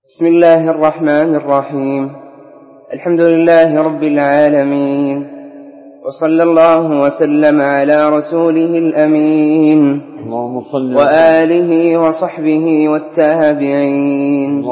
بسم الله الرحمن الرحيم. الحمد لله رب العالمين، وصلى الله وسلم على رسوله الأمين وآله وصحبه والتابعين.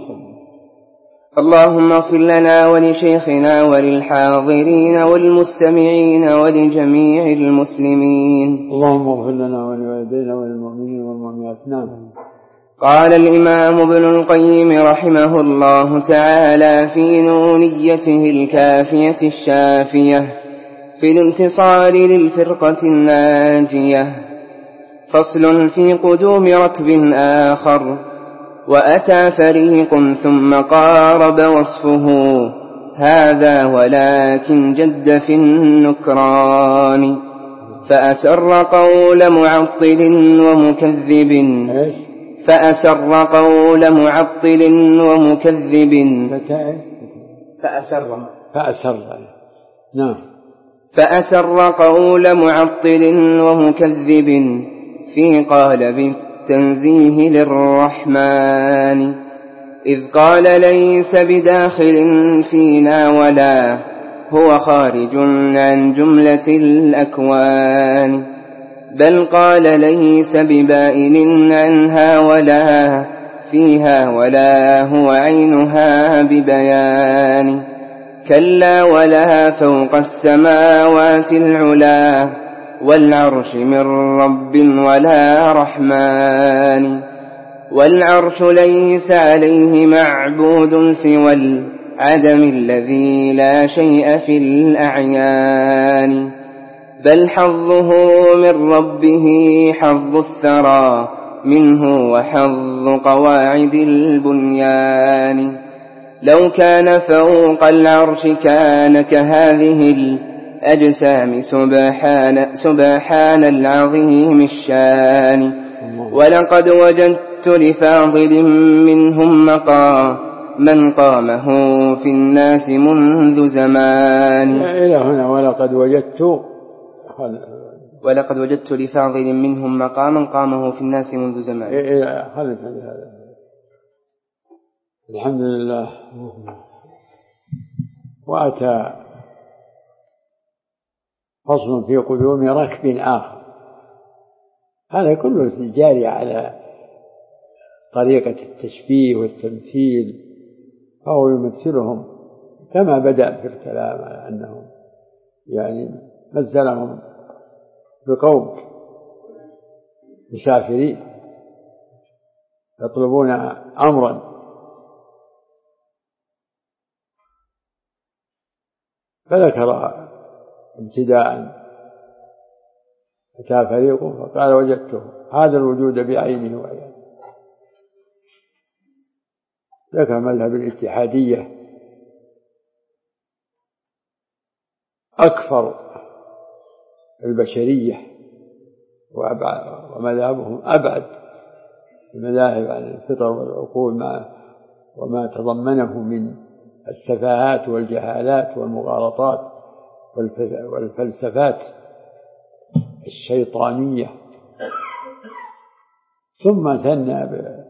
اللهم اغفر لنا ولشيخنا وللحاضرين والمستمعين ولجميع المسلمين. اللهم اغفر لنا ولوالدينا وللمؤمنين والمؤمنات. نعم. قال الإمام ابن القيم رحمه الله تعالى في نونيته الكافية الشافية في الانتصار للفرقة الناجية: فصل في قدوم ركب آخر: وأتى فريق ثم قارب وصفه هذا لكن جد في النكران، فأسر قول معطل ومكذب فأسر قول معطل ومكذب في قالب التنزيه للرحمن، إذ قال ليس بداخل فينا ولا هو خارج عن جملة الأكوان، بل قال ليس ببائن عنها ولا فيها ولا هو عينها ببيان، كلا ولا فوق السماوات العلا والعرش من رب ولا رحمن، والعرش ليس عليه معبود سوى العدم الذي لا شيء في الأعيان، بل حظه من ربه حظ الثرى منه وحظ قواعد البنيان، لو كان فوق العرش كان كهذه الأجسام سبحان العظيم الشان، ولقد وجدت لفاضل منهم من قامه في الناس منذ زمان. إلى هنا ولقد وجدت لفاضل منهم مقاما قامه في الناس منذ زمان. هذا الحمد لله. وأتى فصل في قدوم ركب آخر. هذا كله جاري على طريقة التشبيه والتمثيل، فهو يمثلهم كما بدأ في الكلام على أنهم مثلهم بقوم مسافرين يطلبون أمرا، فذكر ابتداء: أتى فريق فقال وجدته هذا الوجود بعينه وعيانه. ذكر مذهب الاتحادية أكثر البشرية، ومذهبهم أبعد المذاهب عن الفطر والعقول وما تضمنه من السفاهات والجهالات والمغالطات والفلسفات الشيطانية. ثم ثنى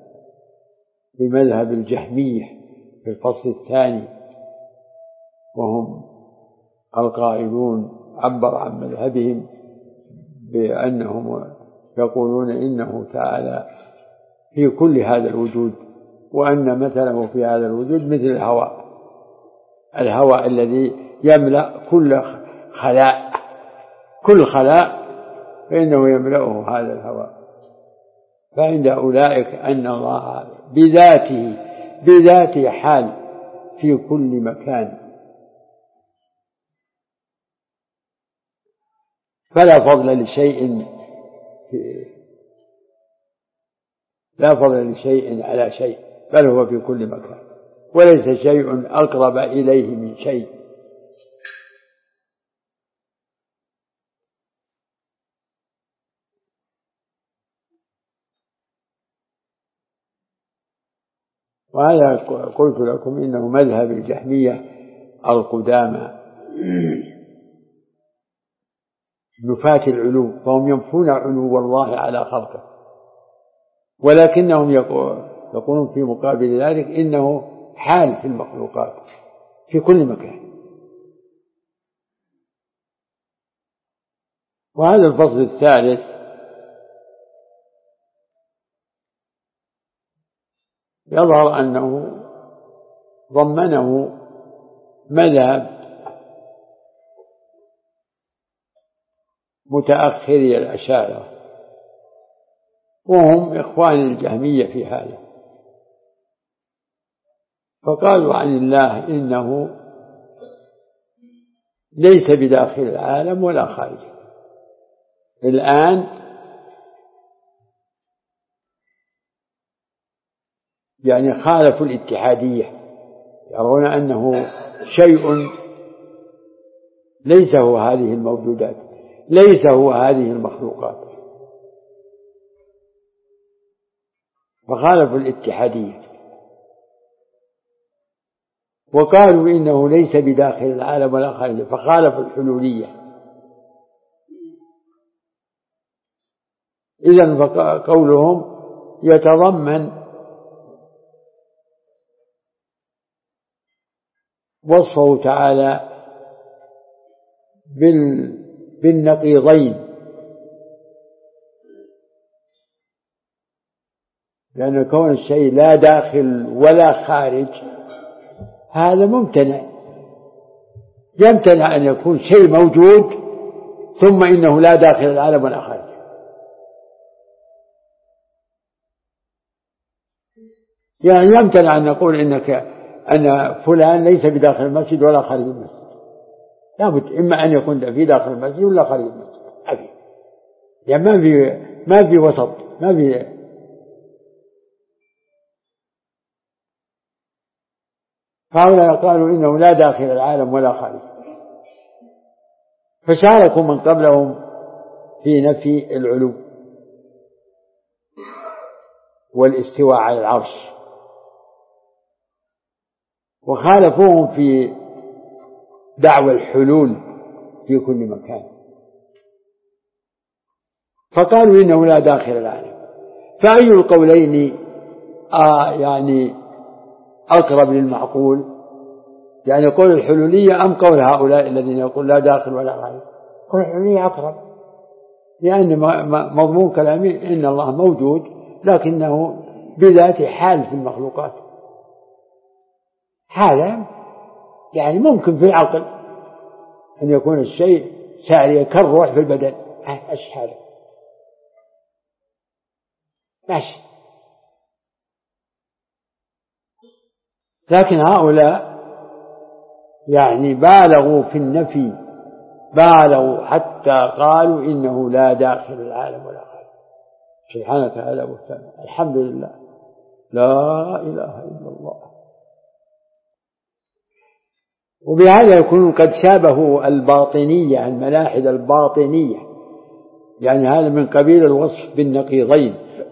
بمذهب الجهمية في الفصل الثاني، وهم القائلون عبر عن مذهبهم بأنهم يقولون إنه تعالى في كل هذا الوجود، وأن مثله في هذا الوجود مثل الهواء الذي يملأ كل خلاء فإنه يملأه هذا الهواء. فعند أولئك أن الله بذاته حال في كل مكان، فلا فضل لشيء على شيء، بل هو في كل مكان، وليس شيء أقرب إليه من شيء. وهذا قلت لكم إنه مذهب الجهمية القدامى نفاة العلو، فهم ينفون علو الله على خلقه، ولكنهم يقولون في مقابل ذلك إنه حال في المخلوقات في كل مكان. وهذا الفصل الثالث يظهر أنه ضمنه مذهب متأخري الأشاعرة وهم إخوان الجهمية في هذا، فقالوا عن الله إنه ليس بداخل العالم ولا خارجه. الآن يعني خالفوا الاتحادية، يرون أنه شيء ليس هو هذه الموجودات، ليس هو هذه المخلوقات، فخالفوا الاتحادية. وقالوا إنه ليس بداخل العالم ولا خارجه، فخالفوا الحلولية. إذن قولهم يتضمن وصفه تعالى بالنقيضين، لأن كون الشيء لا داخل ولا خارج هذا ممتنع. يمتنع أن يكون شيء موجود ثم إنه لا داخل العالم ولا خارج. يعني يمتنع أن نقول أن فلان ليس بداخل المسجد ولا خارج المسجد، لابد إما أن يكون في داخل المسجد ولا خارج المسجد، يعني ما في وسط، ما في. هؤلاء قالوا إنه لا داخل العالم ولا خارج، فشاركوا من قبلهم في نفي العلو والاستواء على العرش، وخالفوهم في دعوى الحلول في كل مكان، فقالوا إنه لا داخل العالم. فأي القولين يعني أقرب للمعقول؟ يعني قول الحلولية أم قول هؤلاء الذين يقول لا داخل ولا خارج؟ قول الحلولية أقرب، لأن مضمون كلامه إن الله موجود لكنه بذاته حال في المخلوقات. حالا يعني ممكن في العقل أن يكون الشيء ساري كالروح في البدن، إيش حاله؟ ماشي. لكن هؤلاء يعني بالغوا في النفي، بالغوا حتى قالوا إنه لا داخل العالم ولا خارج. سبحانك هذا بهتان. الحمد لله، لا إله إلا الله. وبهذا يكون قد شابهوا الباطنية، الملاحدة الباطنية، يعني هذا من قبيل الوصف بالنقيضين.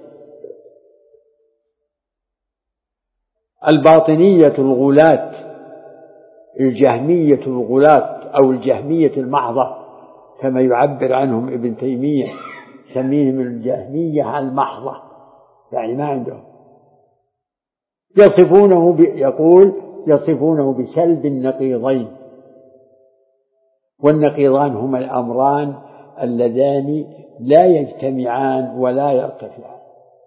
الباطنية الغلاة، الجهمية الغلاة أو الجهمية المحضة كما يعبر عنهم ابن تيمية، يسميهم الجهمية المحضة، يعني ما عندهم، يصفونه بسلب النقيضين. والنقيضان هما الأمران اللذان لا يجتمعان ولا يرتفعان.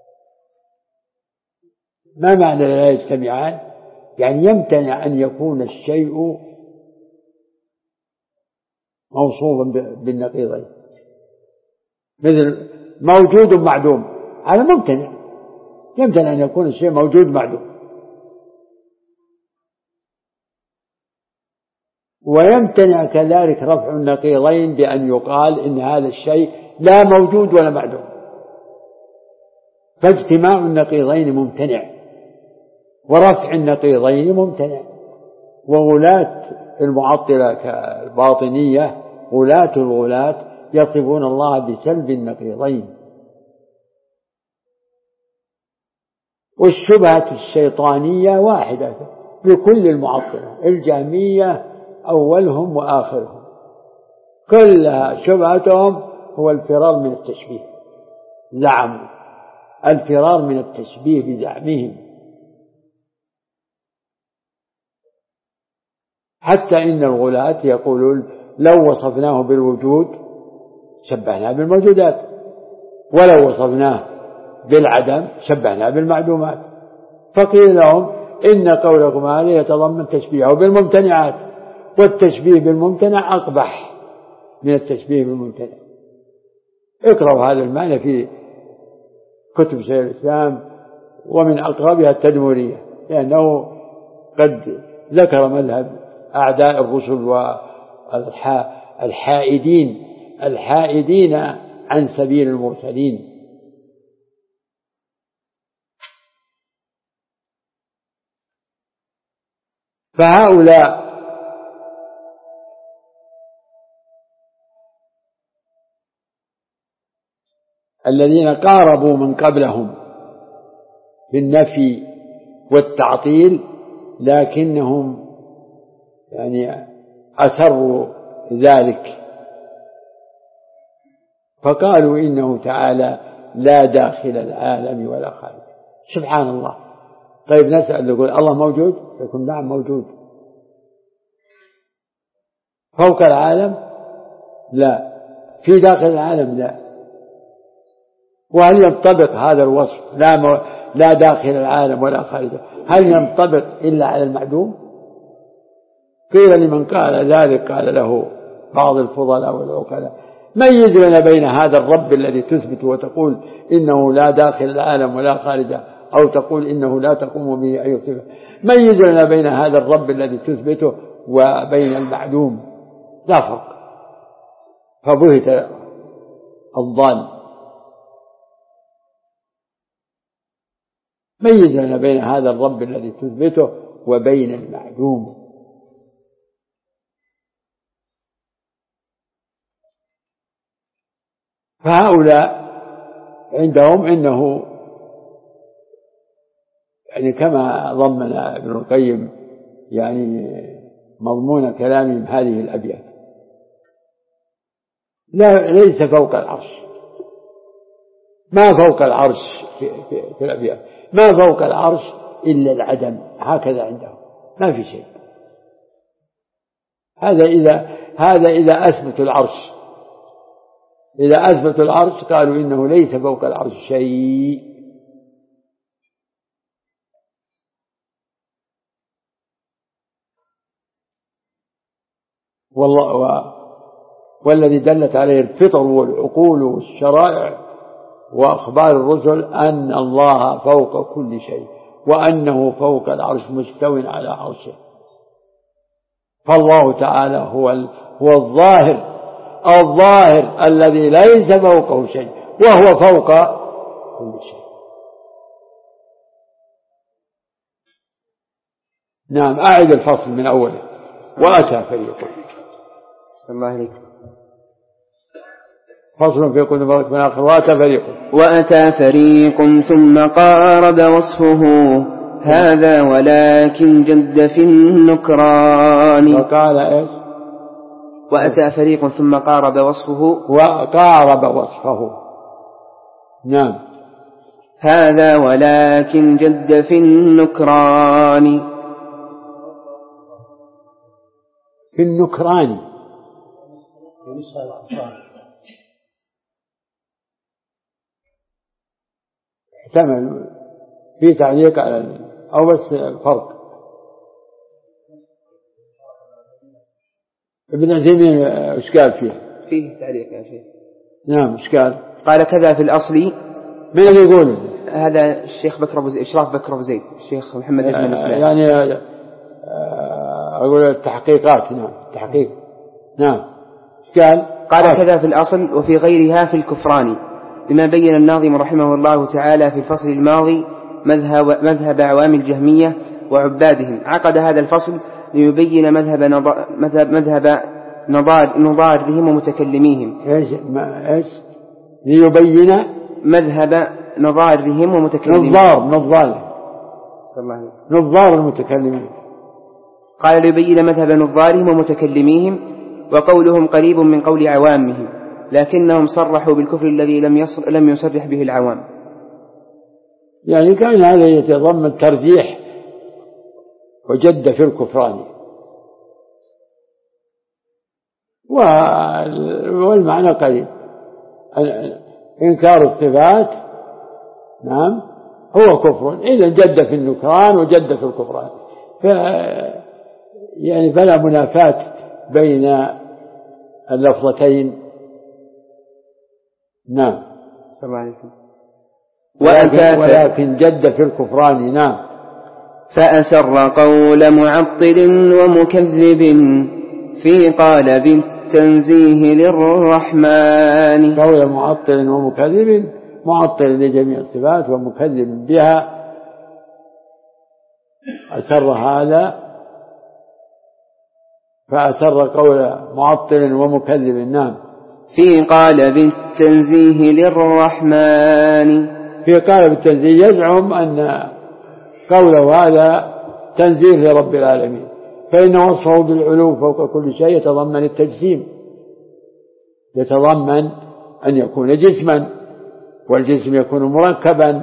ما معنى لا يجتمعان؟ يعني يمتنع أن يكون الشيء موصوفا بالنقيضين، مثل موجود معدوم، هذا ممتنع، يمتنع أن يكون الشيء موجود معدوم. ويمتنع كذلك رفع النقيضين بأن يقال إن هذا الشيء لا موجود ولا معدوم، فاجتماع النقيضين ممتنع ورفع النقيضين ممتنع. وغلاة المعطلة كالباطنية، غلاة الغلاة يصفون الله بسلب النقيضين. والشبهة الشيطانية واحدة لكل المعطلة، الجهمية أولهم وآخرهم، كلها شبهتهم هو الفرار من التشبيه. زعموا الفرار من التشبيه بزعمهم، حتى إن الغلاة يقولون لو وصفناه بالوجود شبهناه بالموجودات، ولو وصفناه بالعدم شبهناه بالمعدومات. فقيل لهم إن قولكم هذا يتضمن تشبيهه بالممتنعات، والتشبيه بالممتنع أقبح من التشبيه بالممتنع. اقرأوا هذا المعنى في كتب شيخ الإسلام، ومن أقربها التدمرية، لأنه قد ذكر مذهب أعداء الرسل والحائدين عن سبيل المرسلين. فهؤلاء الذين قاربوا من قبلهم بالنفي والتعطيل، لكنهم يعني أسروا ذلك، فقالوا إنه تعالى لا داخل العالم ولا خارج. سبحان الله. طيب نسأل، يقول الله موجود؟ يقول نعم موجود. فوق العالم؟ لا. في داخل العالم؟ لا. وهل ينطبق هذا الوصف لا داخل العالم ولا خارجه، هل ينطبق إلا على المعدوم؟ قيل لمن قال ذلك قال له بعض الفضلاء والعقلاء: ميز لنا بين هذا الرب الذي تثبت وتقول إنه لا داخل العالم ولا خارجه، أو تقول إنه لا تقوم به أي صفة، ميز لنا بين هذا الرب الذي تثبته وبين المعدوم، لا فرق. فبهت الضال. ميز لنا بين هذا الرب الذي تثبته وبين المعدوم. فهؤلاء عندهم إنه يعني كما ضمن ابن القيم يعني مضمون كلامهم هذه الأبيات: ليس فوق العرش، ما فوق العرش في الأبيات، ما فوق العرش إلا العدم، هكذا عندهم ما في شيء. هذا إذا أثبتوا العرش، إذا أثبتوا العرش قالوا إنه ليس فوق العرش شيء. والذي دلت عليه الفطر والعقول والشرائع وأخبار الرسل أن الله فوق كل شيء، وأنه فوق العرش مستو على عرشه. فالله تعالى هو الظاهر الذي ليس فوقه شيء، وهو فوق كل شيء. نعم. أعد الفصل من أوله. وأتى فريق. صلى الله عليك. فصل في كل مرة من آخر. وأتى فريق ثم قارب وصفه هذا ولكن جد في النكران. وقال إيش؟ وأتى فريق ثم قارب وصفه. نعم. هذا ولكن جد في النكران. في النكران احتمل في تعليق على أو بس فرق. ابن عثيمين إشكال فيه تعليق يا شيخ. نعم إشكال. قال كذا في الأصل. من اللي يقول؟ هذا الشيخ بكر أبو زيد، إشراف بكر أبو زيد، الشيخ محمد بن الإسلام. يعني أقول التحقيقات. نعم تحقيق. نعم. قال كذا في الأصل وفي غيرها في الكفران، لما بين الناظم رحمه الله تعالى في الفصل الماضي مذهب عوام الجهمية وعبادهم. عقد هذا الفصل ليبين مذهب نضارهم ومتكلميهم. إيش ليبين مذهب نضارهم ومتكلمين. نظار المتكلمين. قال ليبين مذهب نظارهم ومتكلميهم، وقولهم قريب من قول عوامهم، لكنهم صرحوا بالكفر الذي لم يصرح به العوام. يعني كان هذا يتضمن ترجيح وجد في الكفران. والمعنى قريب، إنكار الصفات نعم هو كفر، إذا جد في النكران وجد في الكفران، يعني فلا منافاة بين اللفظتين. نعم. السلام عليكم. ولكن جد في الكفران. نعم. فأسر قول معطل ومكذب في قالب التنزيه للرحمن. قول معطل ومكذب، معطل لجميع الصفات ومكذب بها، أسر هذا، فأسر قول معطل ومكذب. نعم. في قالب التنزيه للرحمن. في قالب التنزيه يزعم أن قوله هذا تنزيه لرب العالمين، فإن وصفه بالعلو فوق كل شيء يتضمن التجسيم، يتضمن أن يكون جسما، والجسم يكون مركبا.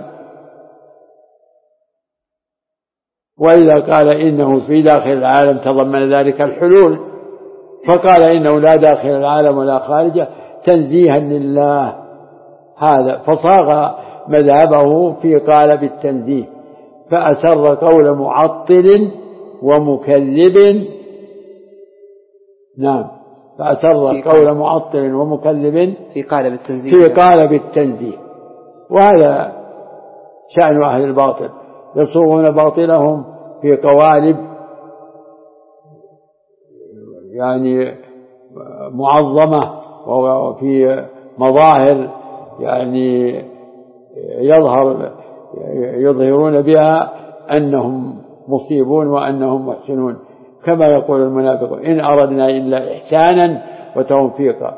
وإذا قال إنه في داخل العالم تضمن ذلك الحلول، فقال إنه لا داخل العالم ولا خارجه تنزيها لله، هذا فصاغ مذهبه في قالب التنزيه، فأسر قول معطل ومكذب. نعم. فأسر قول معطل ومكذب في قالب التنزيه. في قالب التنزيه. وهذا شأن أهل الباطل، يصوغون باطلهم في قوالب يعني معظمة وفي مظاهر يعني يظهرون بها أنهم مصيبون وأنهم محسنون، كما يقول المنافقون إن أردنا إلا إحسانا وتوفيقا.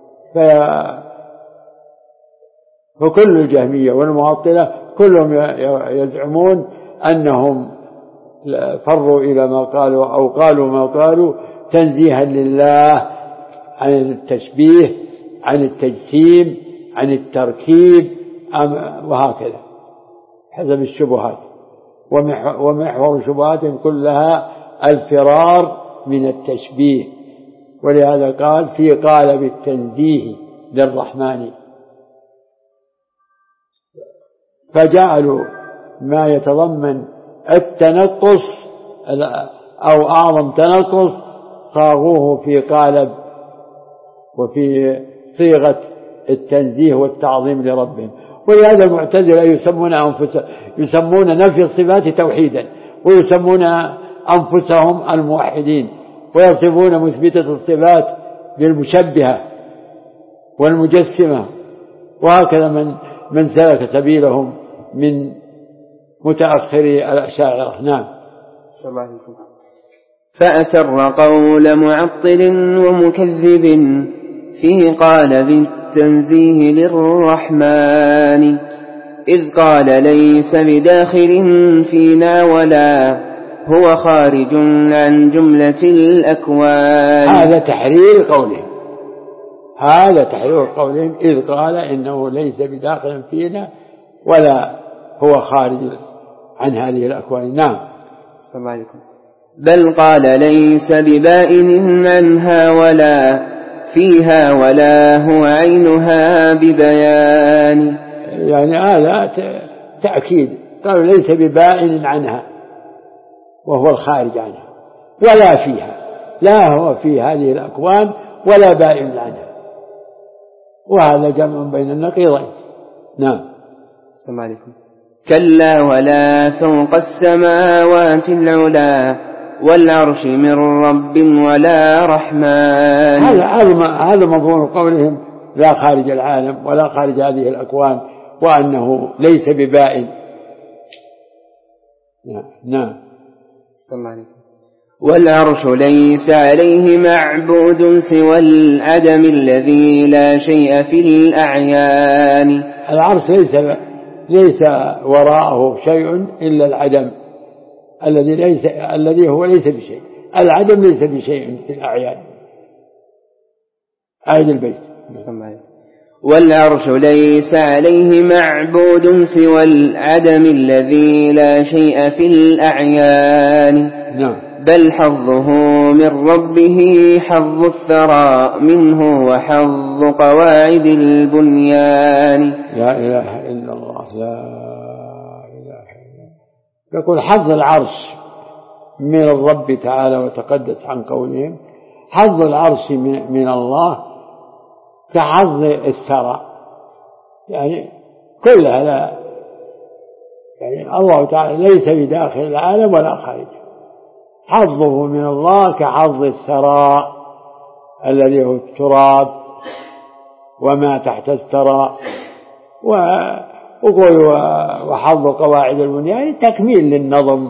فكل الجهمية والمعطلة كلهم يزعمون أنهم فروا إلى ما قالوا أو قالوا ما قالوا تنزيها لله عن التشبيه، عن التجسيم، عن التركيب، وهكذا حسب الشبهات. ومحور شبهاتهم كلها الفرار من التشبيه، ولهذا قال في قالب التنزيه للرحمن. فجعلوا ما يتضمن التنقص أو أعظم تنقص صاغوه في قالب وفي صيغة التنزيه والتعظيم لربهم. ولهذا المعتزلة يسمون نفي الصفات توحيدا، ويسمون أنفسهم الموحدين، ويصفون مثبتة الصفات بالمشبهة والمجسمة، وهكذا من سلك سبيلهم من متأخري الأشاعرة. نعم. فأسر قول معطل ومكذب في قالب التنزيه للرحمن، إذ قال ليس بداخل فينا ولا هو خارج عن جملة الأكوان. هذا تحرير قولهم، هذا تحرير قولهم، إذ قال إنه ليس بداخل فينا ولا هو خارج عن هذه الأكوان. نعم. السلام عليكم. بل قال ليس ببائن عنها ولا فيها ولا هو عينها ببيان. يعني هذا تأكيد، قالوا ليس ببائن عنها وهو الخارج عنها، ولا فيها، لا هو في هذه الأكوان ولا بائن عنها، وهذا جمع بين النقيضين. نعم. السلام عليكم. كلا ولا فوق السماوات العلا والعرش من رب ولا رحمن. هذا مضمون قولهم لا خارج العالم ولا خارج هذه الأكوان، وأنه ليس ببائن. نعم. السلام عليكم. والعرش ليس عليه معبود سوى العدم الذي لا شيء في الأعيان. العرش ليس وراءه شيء إلا العدم الذي هو ليس بشيء. العدم ليس بشيء في الأعيان. آية البيت. والعرش ليس عليه معبود سوى العدم الذي لا شيء في الأعيان. بل حظه من ربه حظ الثرى منه وحظ قواعد البنيان. لا إله إلا الله، لا إله إلا الله. يقول حظ العرش من الرب تعالى وتقدس عن قولهم، حظ العرش من الله كحظ الثرى، يعني كل هذا يعني الله تعالى ليس بداخل العالم ولا خارجه. حظه من الله كحظ الثرى الذي هو التراب وما تحت الثرى، وحظ قواعد البنيان تكميل للنظم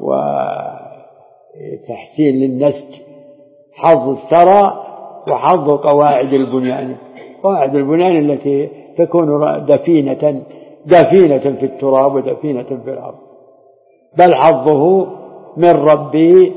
وتحسين للنسج. حظ الثرى وحظ قواعد البنيان، قواعد البنيان التي تكون دفينة في التراب ودفينة في الأرض. بل حظه من ربه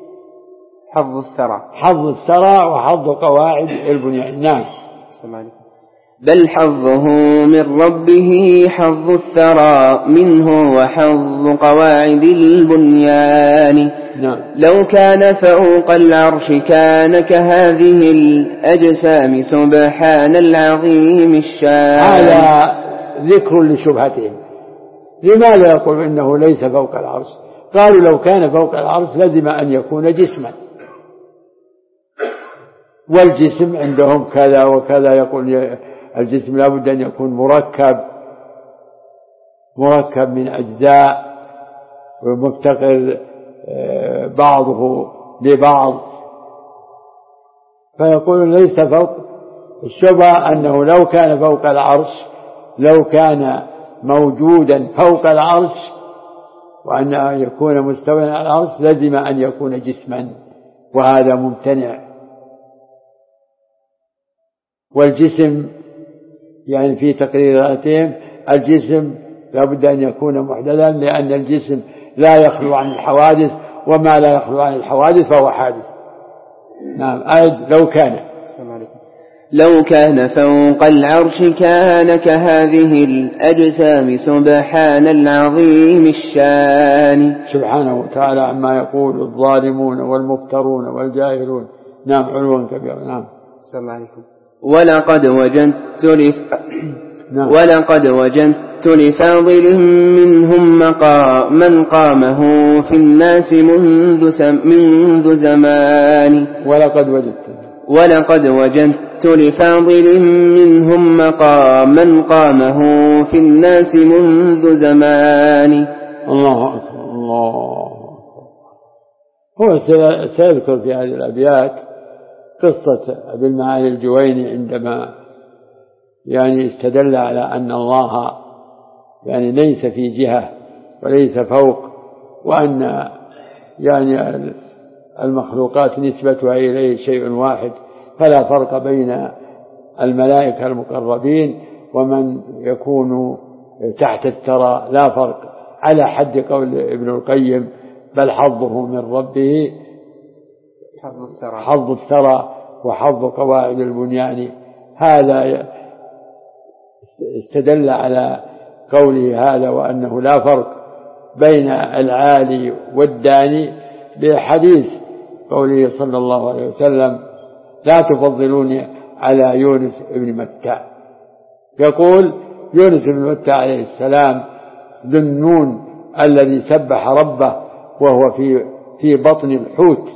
حظ الثرى وحظ قواعد البنيان. نعم. بل حظه من ربه حظ الثرى منه وحظ قواعد البنيان. نعم. لو كان فوق العرش كان كهذه الأجسام سبحان العظيم الشان. هذا ذكر لشبهتهم. لماذا يقول إنه ليس فوق العرش؟ قالوا لو كان فوق العرش لازم أن يكون جسما، والجسم عندهم كذا وكذا. يقول الجسم لابد أن يكون مركب من أجزاء ومفتقر بعضه لبعض. فيقول ليس فوق. الشبهة أنه لو كان فوق العرش، لو كان موجودا فوق العرش وأن يكون مستويا على العرش لازم أن يكون جسما، وهذا ممتنع. والجسم يعني في تقريراتهم الجسم لابد أن يكون محدثا، لأن الجسم لا يخلو عن الحوادث، وما لا يخلو عن الحوادث فهو حادث. نعم. لو كان فوق العرش كان كهذه الأجسام سبحان العظيم الشان. سبحانه وتعالى عما يقول الظالمون والمفترون والجاهلون. نعم. علوا كبيرا. نعم. السلام عليكم. ولقد وجدت لفاضل منهم مقاما قامه في الناس منذ زمان. ولقد وجدت لفاضل منهم مقاما قامه في الناس منذ زمان. الله أكبر. الله أكبر. هو سيذكر في هذه الأبيات قصة أبي المعالي الجويني عندما يعني استدل على أن الله يعني ليس في جهة وليس فوق، وأن يعني المخلوقات نسبتها إليه شيء واحد، فلا فرق بين الملائكة المقربين ومن يكون تحت الثرى، لا فرق، على حد قول ابن القيم بل حظه من ربه حظ الثرى وحظ قواعد البنيان. هذا استدل على قوله هذا وأنه لا فرق بين العالي والداني بحديث قوله صلى الله عليه وسلم لا تفضلوني على يونس بن متى. يقول يونس بن متى عليه السلام ذو النون الذي سبح ربه وهو في بطن الحوت،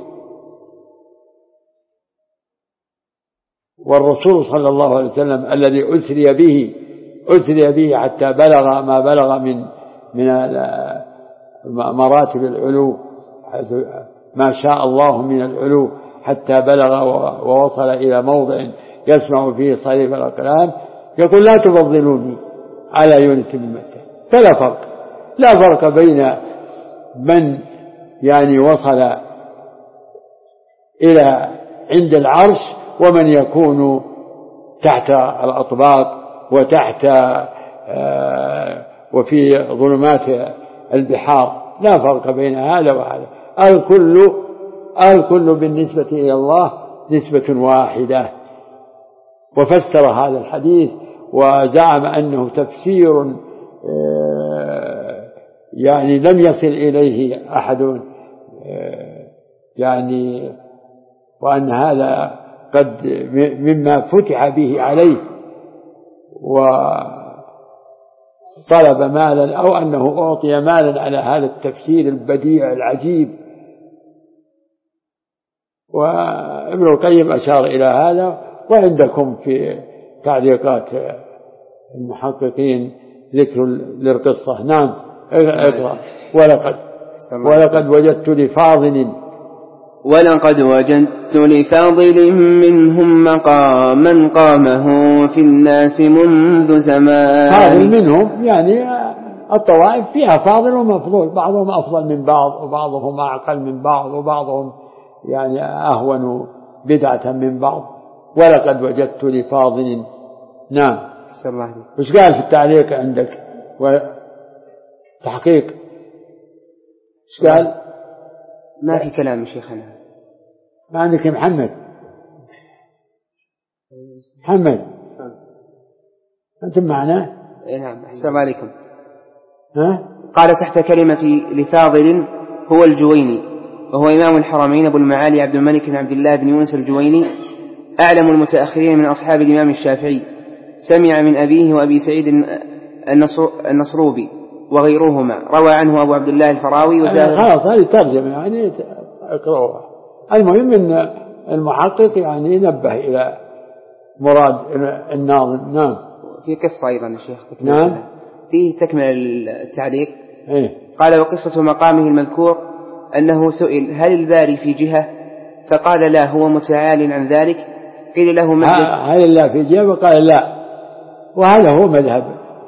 والرسول صلى الله عليه وسلم الذي أسري به حتى بلغ ما بلغ من مراتب العلو، ما شاء الله من العلو، حتى بلغ ووصل إلى موضع يسمع فيه صريف الأقلام. يقول لا تفضلوني على يونس بن متى. لا فرق بين من يعني وصل إلى عند العرش ومن يكون تحت الأطباق وتحت وفي ظلمات البحار. لا فرق بين هذا وهذا. الكل بالنسبة إلى الله نسبة واحدة. وفسر هذا الحديث وزعم أنه تفسير يعني لم يصل إليه أحد يعني، وأن هذا قد مما فتح به عليه وطلب مالا أو أنه أعطي مالا على هذا التفسير البديع العجيب. وابن القيم أشار إلى هذا، وعندكم في تعليقات المحققين ذكر للقصة. نعم اقرأ. ولقد وجدت لفاضل منهم مقاما قامه في الناس منذ زمان. فاضل منهم يعني الطوائف فيها فاضل ومفضول، بعضهم أفضل من بعض وبعضهم أعقل من بعض وبعضهم يعني أهون بدعة من بعض. ولقد وجدت لفاضل. نعم. وش قال في التعليق عندك وتحقيق؟ وش قال؟ ما في كلام شيخنا. ما عندك يا محمد؟ أنتم معنا؟ نعم. أحسن الله عليكم. ها؟ قال تحت كلمة لفاضل هو الجويني، وهو إمام الحرمين أبو المعالي عبد الملك بن عبد الله بن يونس الجويني، أعلم المتأخرين من أصحاب الإمام الشافعي، سمع من أبيه وأبي سعيد النصروبي وغيرهما، روى عنه أبو عبد الله الفراوي وزاهر. خلاص هذه ترجمة يعني اقرأوها. المهم أن المحقق يعني نبه إلى مراد الناظم. نعم. في قصة أيضا يا شيخ. نعم. فيه تكمل التعليق. إيه؟ قال وقصة مقامه المذكور أنه سئل هل الباري في جهة؟ فقال لا، هو متعال عن ذلك. قيل له هل الله في جهة؟ وقال لا، وهذا هو مذهب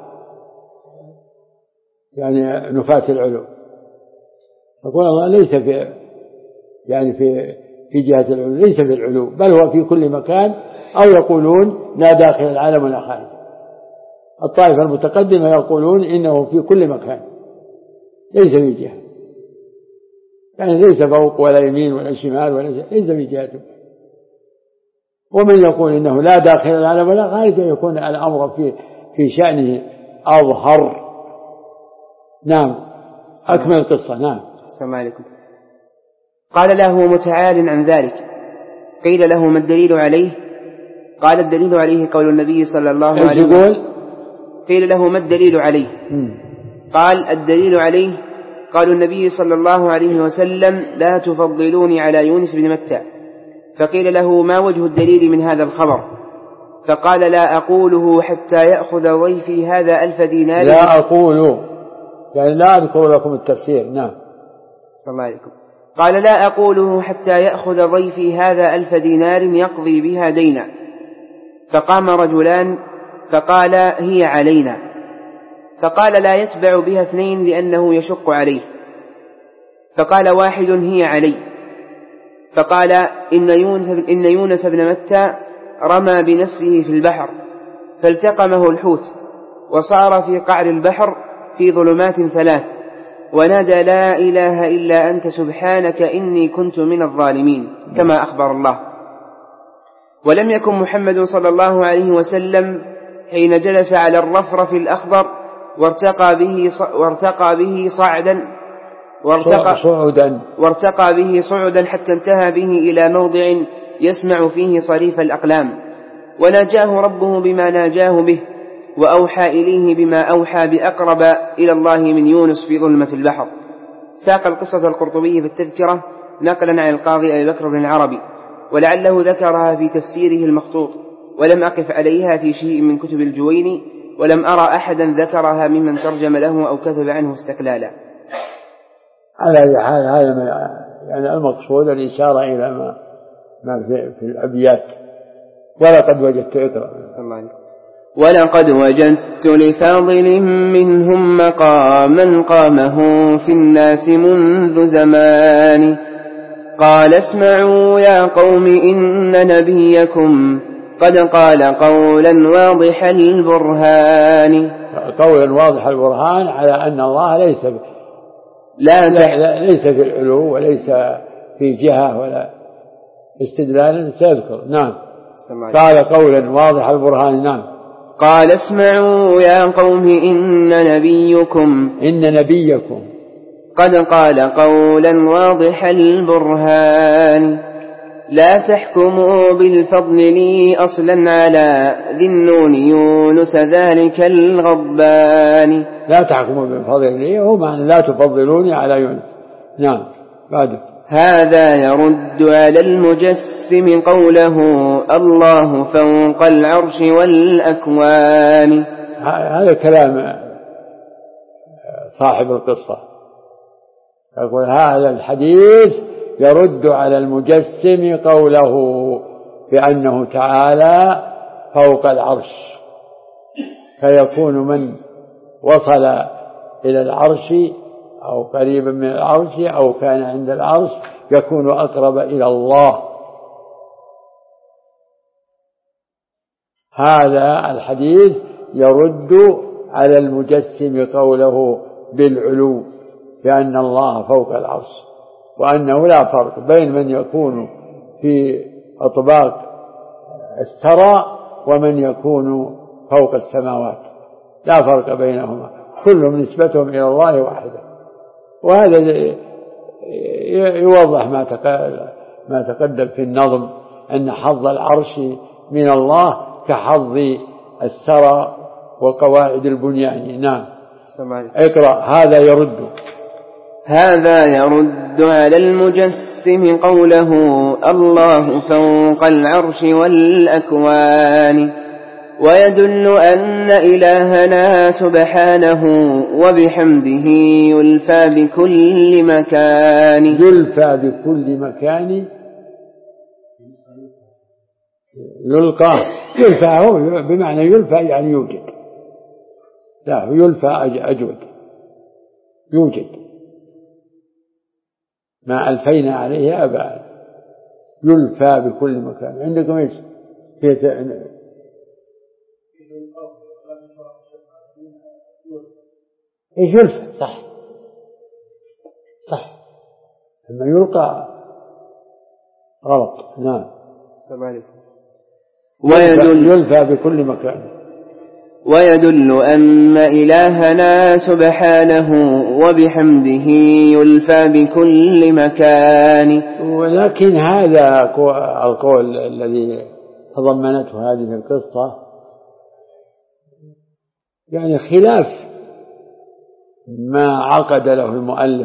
يعني نفاة العلو، يقول الله ليس في يعني في جهة العلو، ليس في العلو بل هو في كل مكان، أو يقولون لا داخل العالم ولا خارج. الطائفة المتقدمة يقولون إنه في كل مكان ليس في جهة، يعني ليس فوق ولا يمين ولا شمال ولا ليس في جهته. ومن يقول إنه لا داخل العالم ولا خارج يكون الأمر في شأنه أظهر. نعم. أكمل القصة. نعم. السلام عليكم. قال له متعال عن ذلك. قيل له ما الدليل عليه؟ قال الدليل عليه قول النبي صلى الله عليه وسلم. قيل له ما الدليل عليه؟ قال الدليل عليه قال النبي صلى الله عليه وسلم لا تفضلوني على يونس بن متى. فقيل له ما وجه الدليل من هذا الخبر؟ فقال لا أقوله حتى يأخذ ضيفي هذا 1000 دينار. لا أقوله يعني لا أذكر لكم التفسير. نعم. صلى الله عليكم. قال لا أقوله حتى يأخذ ضيفي هذا 1000 دينار يقضي بها دينا. فقام رجلان فقال هي علينا. فقال لا يتبع بها 2 لأنه يشق عليه. فقال واحد هي علي. فقال إن يونس بن متى رمى بنفسه في البحر فالتقمه الحوت وصار في قعر البحر في ظلمات 3 ونادى لا إله إلا أنت سبحانك إني كنت من الظالمين كما أخبر الله. ولم يكن محمد صلى الله عليه وسلم حين جلس على الرفرف الأخضر وارتقى به صعدا حتى انتهى به إلى موضع يسمع فيه صريف الأقلام، وناجاه ربه بما ناجاه به، وأوحى إليه بما أوحى بأقرب إلى الله من يونس في ظلمة البحر. ساق القصة القرطبي في التذكرة نقلا عن القاضي أبي بكر بن العربي، ولعله ذكرها في تفسيره المخطوط، ولم أقف عليها في شيء من كتب الجويني، ولم أرى أحدا ذكرها ممن ترجم له أو كتب عنه السكلالة. على أي حال هذا يعني المقصود الإشارة إلى ما في الأبيات. ولقد وجدت ولقد وجدت لفاضل منهم مقاما قامه في الناس منذ زمان. قال اسمعوا يا قوم إن نبيكم قد قال قولا واضح البرهان. قولا واضح البرهان على أن الله ليس في العلو وليس في جهة ولا استدلالا سيذكر. نعم. قال قولا واضح البرهان. نعم. قال اسمعوا يا قوم إن نبيكم قد قال قولا واضح البرهان لا تحكموا بالفضل لي أصلا على ذي النون يونس ذلك الغضبان. لا تحكموا بالفضل لي هو معنى لا تفضلوني على يونس. نعم. بعد هذا يرد على المجسم قوله الله فوق العرش والأكوان. هذا كلام صاحب القصة، يقول هذا الحديث يرد على المجسم قوله بأنه تعالى فوق العرش، فيكون من وصل إلى العرش أو قريبا من العرش أو كان عند العرش يكون أقرب إلى الله. هذا الحديث يرد على المجسم قوله بالعلو بأن الله فوق العرش، وأنه لا فرق بين من يكون في أطباق الثرى ومن يكون فوق السماوات، لا فرق بينهما، كلهم نسبتهم إلى الله واحدة. وهذا يوضح ما تقدم في النظم أن حظ العرش من الله كحظ الثرى وقواعد البنيان. نعم. اقرأ. هذا يرد على المجسم قوله الله فوق العرش والأكوان، ويدل أن إلهنا سبحانه وبحمده يلفى بكل مكان. يلفى بكل مكان، يلفى هو بمعنى يلفى يعني يوجد، لا يلفى أجود، يوجد ما ألفينا عليه آباء. يلفى بكل مكان. عندكم ايش؟ ايش يلفى؟ صح لما يلقى غلط. نعم. يلفى بكل مكان. ويدل أن إلهنا سبحانه وبحمده يلفى بكل مكان. ولكن هذا القول الذي تضمنته هذه القصة يعني خلاف ما عقد له المؤلف،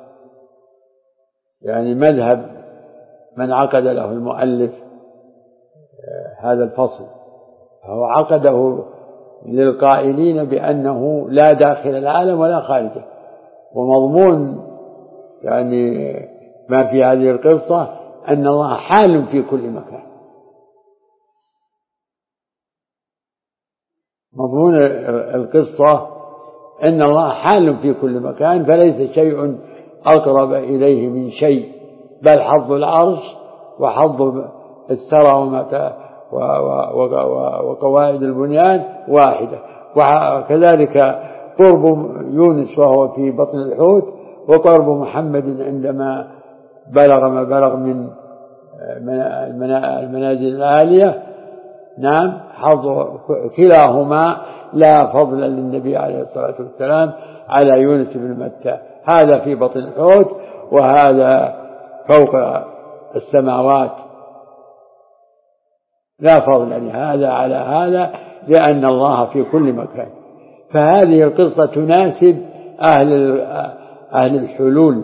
يعني مذهب من عقد له المؤلف هذا الفصل، فهو عقده للقائلين بأنه لا داخل العالم ولا خارجه، ومضمون يعني ما في هذه القصة أن الله حال في كل مكان. مضمون القصة أن الله حال في كل مكان، فليس شيء أقرب إليه من شيء، بل حظ العرش وحظ الثرى وقواعد البنيان واحدة. وكذلك قرب يونس وهو في بطن الحوت، وقرب محمد عندما بلغ ما بلغ من المنازل العالية. نعم. حظ كلاهما لا فضل للنبي عليه الصلاة والسلام على يونس بن متى، هذا في بطن الحوت وهذا فوق السماوات، لا فضل لهذا على هذا لأن الله في كل مكان. فهذه القصة تناسب أهل الحلول.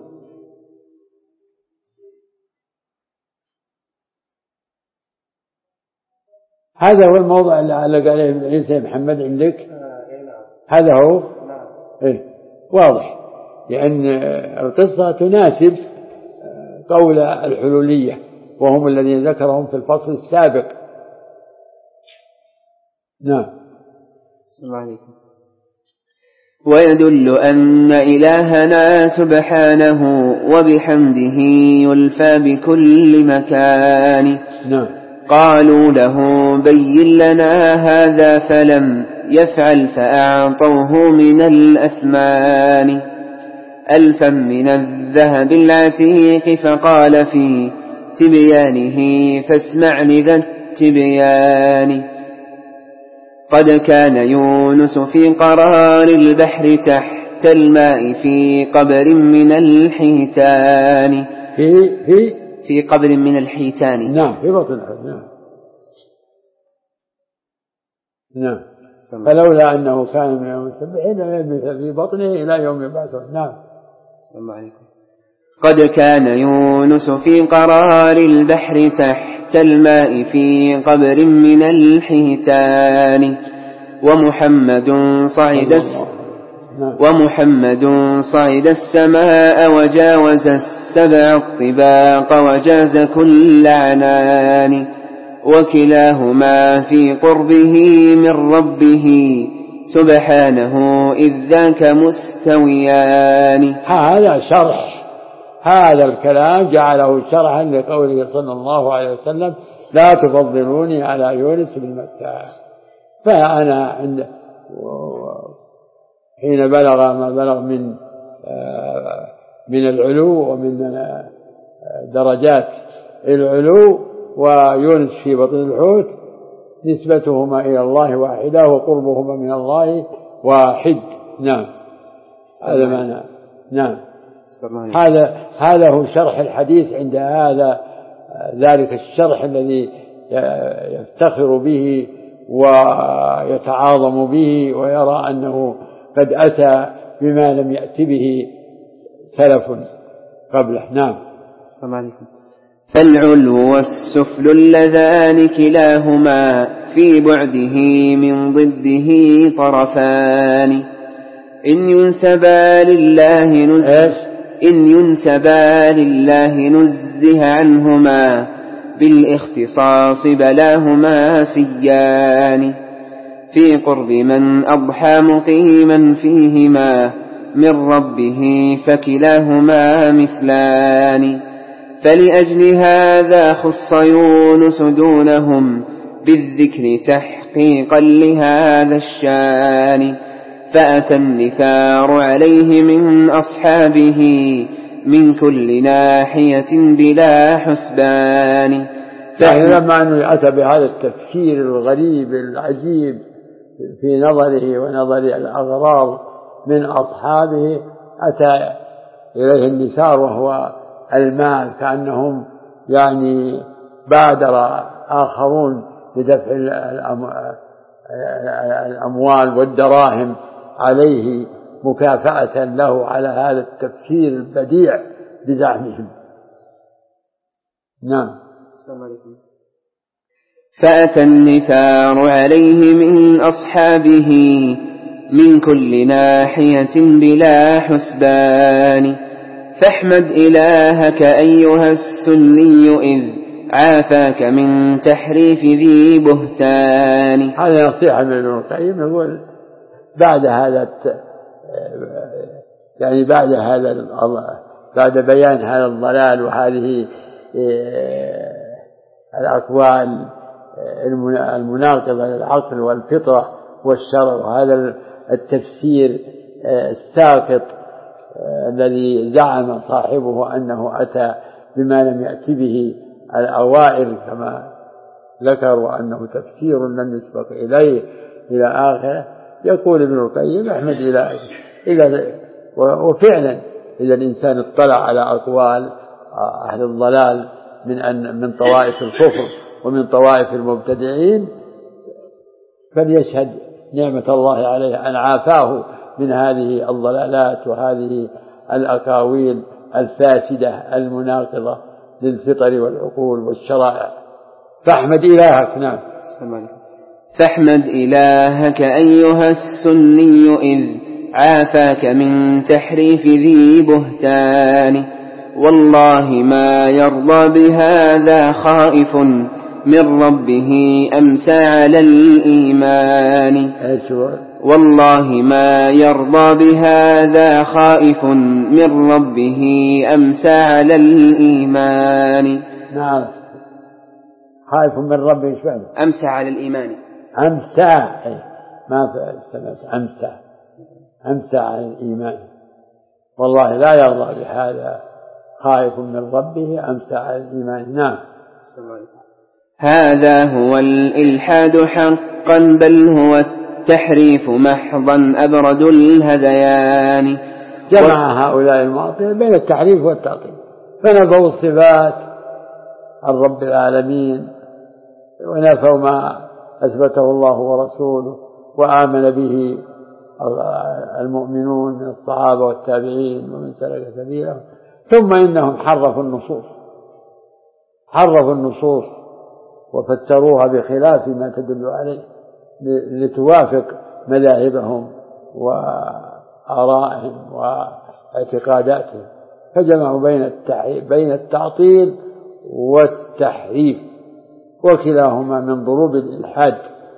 هذا هو الموضوع اللي علق عليه ابن عيسى محمد عندك. هذا هو إيه؟ واضح، لأن القصة تناسب قول الحلولية وهم الذين ذكرهم في الفصل السابق. نعم. السلام عليكم. ويدل أن إلهنا سبحانه وبحمده يلفى بكل مكان. نعم. قالوا له بين لنا هذا فلم يفعل فأعطوه من الأثمان ألفا من الذهب العتيق، فقال في تبيانه فاسمع لذا التبيان. قد كان يونس في قرار البحر تحت الماء في قبر من الحيتان. في قبر من الحيتان. نعم، في بطن الحوت. نعم. فلولا أنه كان من المسبحين للبث في بطنه إلى يوم يبعثون. نعم. السلام عليكم. قد كان يونس في قرار البحر تحت الماء في قبر من الحيتان. ومحمد صعد السماء وجاوز السبع الطباق وجاز كل عنان. وكلاهما في قربه من ربه سبحانه إذ ذاك مستويان. هذا شرح هذا الكلام جعله شرحا لقوله صلى الله عليه وسلم: لا تفضلوني على يونس بن متى. فأنا حين بلغ ما بلغ من العلو ومن درجات العلو، ويونس في بطن الحوت نسبتهما إلى الله واحدة وقربهما من الله واحد. نعم، هذا معنى. نعم، هذا هو شرح الحديث عند ذلك الشرح الذي يفتخر به ويتعاظم به ويرى أنه قد أتى بما لم يأت به سلف قبله. نعم. السلام عليكم. فالعلو والسفل اللذان كلاهما في بعده من ضده طرفان. إن ينسبا لله نزه عنهما بالاختصاص بلاهما سيان. في قرب من أضحى مقيما فيهما من ربه فكلاهما مثلان. فلأجل هذا خص يونس دونهم بالذكر تحقيقا لهذا الشان. فأتى النثار عليه من أصحابه من كل ناحية بلا حسبان. لما أنه أتى بهذا التفسير الغريب العجيب في نظره ونظر الأغرار من أصحابه، أتى إليه النثار وهو المال، كأنهم يعني بادر آخرون بدفع الأموال والدراهم عليه مكافأة له على هذا التفسير البديع بزعمهم. نعم. السلام عليكم. فأتى النثار عليه من أصحابه من كل ناحية بلا حسبان. فاحمد إلهك أيها السني إذ عافاك من تحريف ذي بهتان. هذا نصيحة من ابن القيم، يقول بعد بيان هذا الضلال وهذه الأقوال المناقضة للعقل والفطرة والشرع، وهذا التفسير الساقط الذي زعم صاحبه أنه أتى بما لم يأت به الأوائل كما ذكروا أنه تفسير لم يسبق إليه إلى آخره. يقول ابن القيم: احمد إلى وفعلا إذا الإنسان اطلع على أقوال أهل الضلال من طوائف الكفر ومن طوائف المبتدعين فليشهد نعمة الله عليه أن عافاه من هذه الضلالات وهذه الأقاويل الفاسدة المناقضة للفطر والعقول والشرائع. فاحمد إلهك. نعم. فاحمد إلهك أيها السني إذ عافاك من تحريف ذي بهتان. والله ما يرضى بهذا خائف من ربه أمسى على الإيمان. والله ما يرضى بهذا خائف من ربه أمسى على الإيمان. نعم. خائف من ربه شبه أمسى على الإيمان. أمسى ما سمعت أمسى على الإيمان. والله لا يرضى بهذا خائف من ربه أمسى على الإيمان. نعم. هذا هو الإلحاد حقا بل هو التحريف محضا أبرد الهذيان. جمع هؤلاء المعطلة بين التحريف والتعطيل، فنفوا الصفات عن رب العالمين ونفوا ما أثبته الله ورسوله وآمن به المؤمنون من الصحابة والتابعين ومن سلك سبيلهم، ثم إنهم حرفوا النصوص وفسروها بخلاف ما تدل عليه لتوافق مذاهبهم وآرائهم واعتقاداتهم، فجمعوا بين التعطيل والتحريف، وكلاهما من ضروب الإلحاد.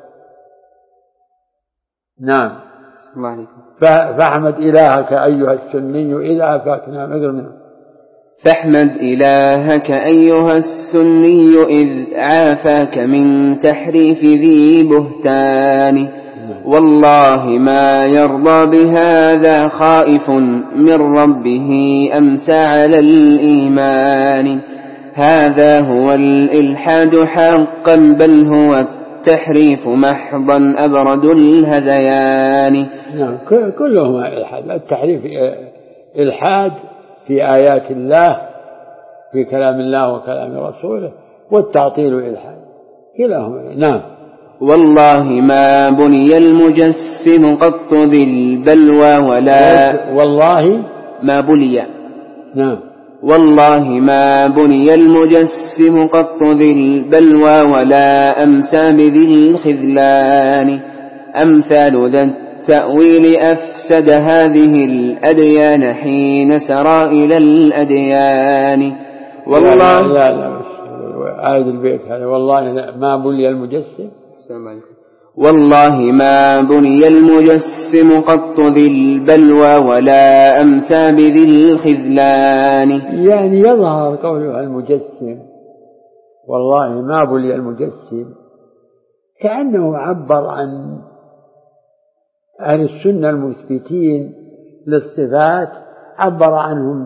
نعم. فاحمد إلهك أيها السني إذ عافاك. نعم اقرأ منه. فاحمد إلهك أيها السني إذ عافاك من تحريف ذي بهتان، والله ما يرضى بهذا خائف من ربه أمسى على الإيمان. هذا هو الإلحاد حقا بل هو التحريف محضا أبرد الهذيان. نعم كلهما إلحاد. التحريف إلحاد في آيات الله في كلام الله وكلام رسوله، والتعطيل إلحاد كلاهما. نعم. والله ما بني المجسم قط ذي البلوى ولا والله ما بني. نعم. والله ما بني المجسم قط ذي البلوى ولا أمسى بذي الخذلان. أمثال ذا التأويل أفسد هذه الأديان حين سرى إلى الأديان. والله لا عاد البيت هذا. والله ما بني المجسم. السلام عليكم. والله ما بني المجسم قط ذي البلوى ولا أمسى بذي الخذلان. يعني يظهر قوله المجسم والله ما بني المجسم كأنه عبر عن أهل السنة المثبتين للصفات، عبر عنهم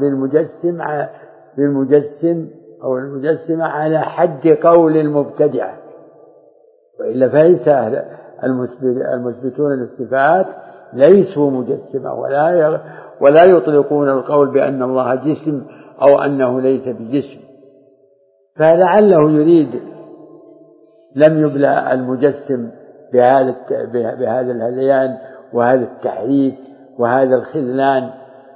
بالمجسم أو المجسمة على حد قول المبتدعة، وإلا فليس المثبتون للصفات ليسوا مجسمة ولا يطلقون القول بأن الله جسم أو أنه ليس بجسم. فلعله يريد لم يبلى المجسم بهذا الهذيان وهذا التحريف وهذا الخذلان،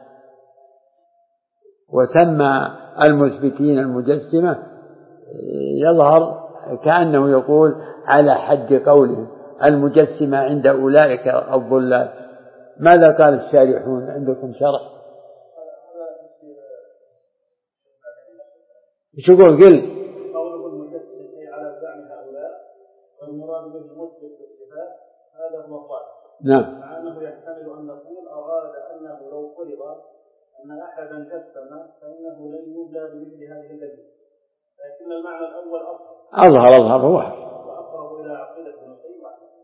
وسمى المثبتين المجسمة يظهر كأنه يقول على حد قولهم المجسمة عند أولئك الضلال. ماذا قال الشارحون؟ عندكم شرح؟ شو قول؟ قوله المجسم على زعم هؤلاء والمراد به المثبت بالصفات هذا هو الظاهر. نعم. مع أنه يحتمل أن نقول أراد أنه لو فرض أن أحدا جسم فإنه لن يبلى بمثل هذه الدليل، لكن المعنى الأول أظهر هو وأقرب إلى عقيدة المسلمين.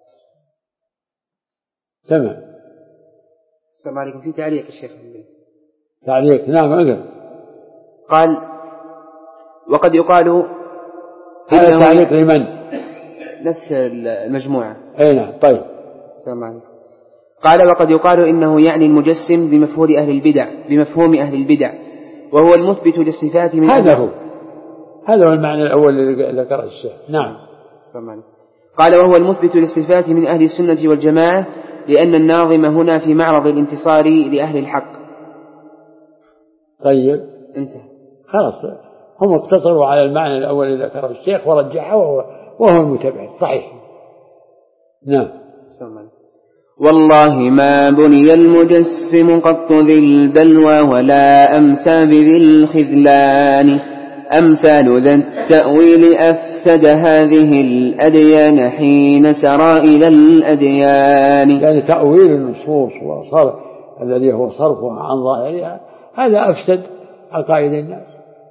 تمام. السلام عليكم. في تعليق الشيخ. تعليق. نعم أقل. قال وقد يقال هذا تعليق لمن؟ نفس المجموعة. أي نعم. طيب. السلام عليكم. قال وقد يقال إنه يعني المجسم بمفهوم أهل البدع وهو المثبت للصفات من هذا هو المعنى الأول اللي ذكره الشيخ. نعم. السلام عليكم. قال وهو المثبت للصفات من أهل السنة والجماعة لأن الناظم هنا في معرض الانتصار لأهل الحق. طيب انتهى. خلاص هم اقتصروا على المعنى الأول اللي ذكره الشيخ ورجحه وهو المتبع صحيح. نعم. السلام عليكم. والله ما بني المجسم قط ذي البلوى ولا أمسى بذي الخذلان. أمثال ذا التأويل أفسد هذه الأديان حين سرى إلى الأديان. يعني تأويل النصوص وصرف الذي هو صرفها عن ظاهرها هذا أفسد عقائد الناس،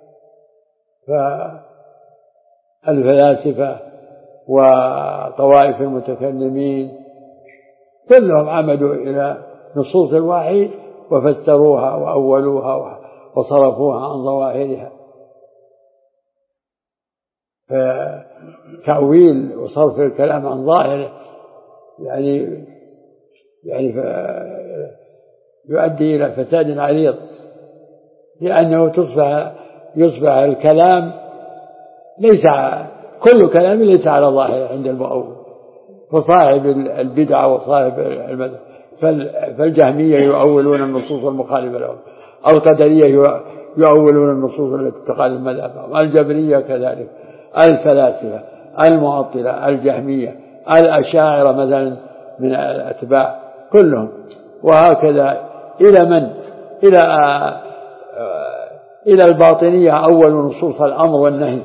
فالفلاسفة وطوائف المتكلمين كلهم عمدوا إلى نصوص الوحي وفسروها وأولوها وصرفوها عن ظواهرها. فتأويل وصرف الكلام عن ظاهره يعني يؤدي إلى فساد عريض، لأنه يصبح الكلام كل كلام ليس على ظاهره عند المؤول. فصاحب البدعة وصاحب المذهب فالجهمية يؤولون النصوص المخالفة لهم، القدرية يؤولون النصوص التي تخالف مذهبهم، الجبرية كذلك، الفلاسفة، المعطلة، الجهمية، الأشاعرة مثلا من الأتباع كلهم، وهكذا إلى من؟ إلى الباطنية أول نصوص الأمر والنهي.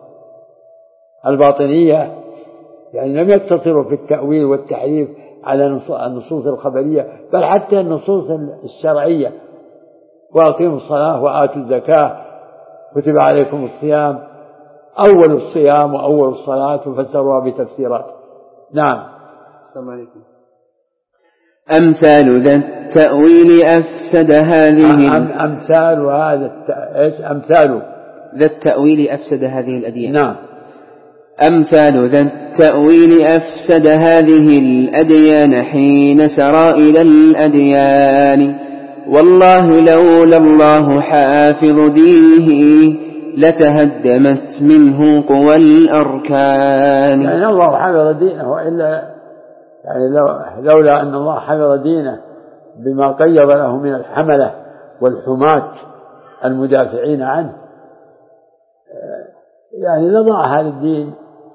الباطنية يعني لم يقتصروا في التأويل والتحريف على النصوص الخبرية، بل حتى النصوص الشرعية، وأقيموا الصلاة وآتوا الزكاة، كتب عليكم الصيام، أول الصيام وأول الصلاة وفسروها بتفسيرات. نعم. السلام عليكم. أمثال ذا التأويل أفسد هذه أمثال هذا أمثال ذا التأويل أفسد هذه الأديان. نعم. أمثال ذا التأويل أفسد هذه الأديان حين سرى إلى الأديان، والله لولا الله حافظ دينه لتهدمت منه قوى الأركان. يعني الله حفظ دينه، إلا يعني لولا أن الله حفظ دينه بما قيض له من الحملة والحماة المدافعين عنه، يعني لضاع هذا الدين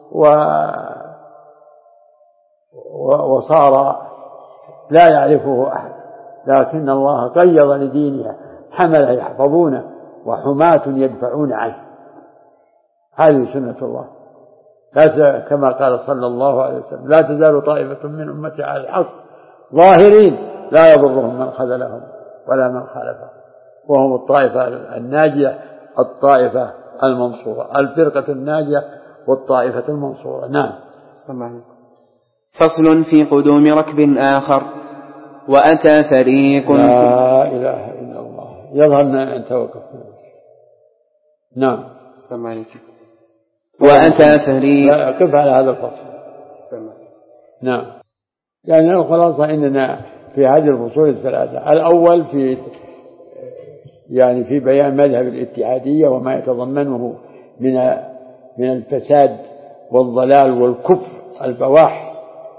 وصار لا يعرفه أحد. لكن الله قيض لدينه حملة يحفظونه وحماة يدفعون عنه. هذه سنة الله، كما قال صلى الله عليه وسلم: لا تزال طائفة من أمتي على الحق ظاهرين لا يضرهم من خذلهم ولا من خالفهم، وهم الطائفة الناجية، الطائفة المنصورة، الفرقة الناجية والطائفة المنصورة. نعم. فصل في قدوم ركب آخر. وأتى فريق لا إله إلا الله. يظهرنا أن توقف. نعم. السلام عليكم. وأتى فريق. قف على هذا الفصل. نعم. يعني الخلاصة إننا في هذه الفصول الثلاثة، الأول في بيان مذهب الاتحادية وما يتضمنه من الفساد والضلال والكفر البواح،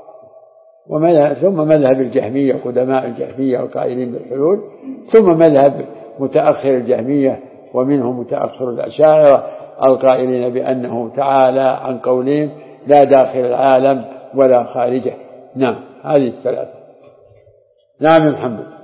ثم مذهب الجهمية قدماء الجهمية القائلين بالحلول، ثم مذهب متأخر الجهمية ومنهم متأخر الأشاعرة القائلين بأنه تعالى عن قولهم لا داخل العالم ولا خارجه. نعم. هذه الثلاثة. نعم محمد.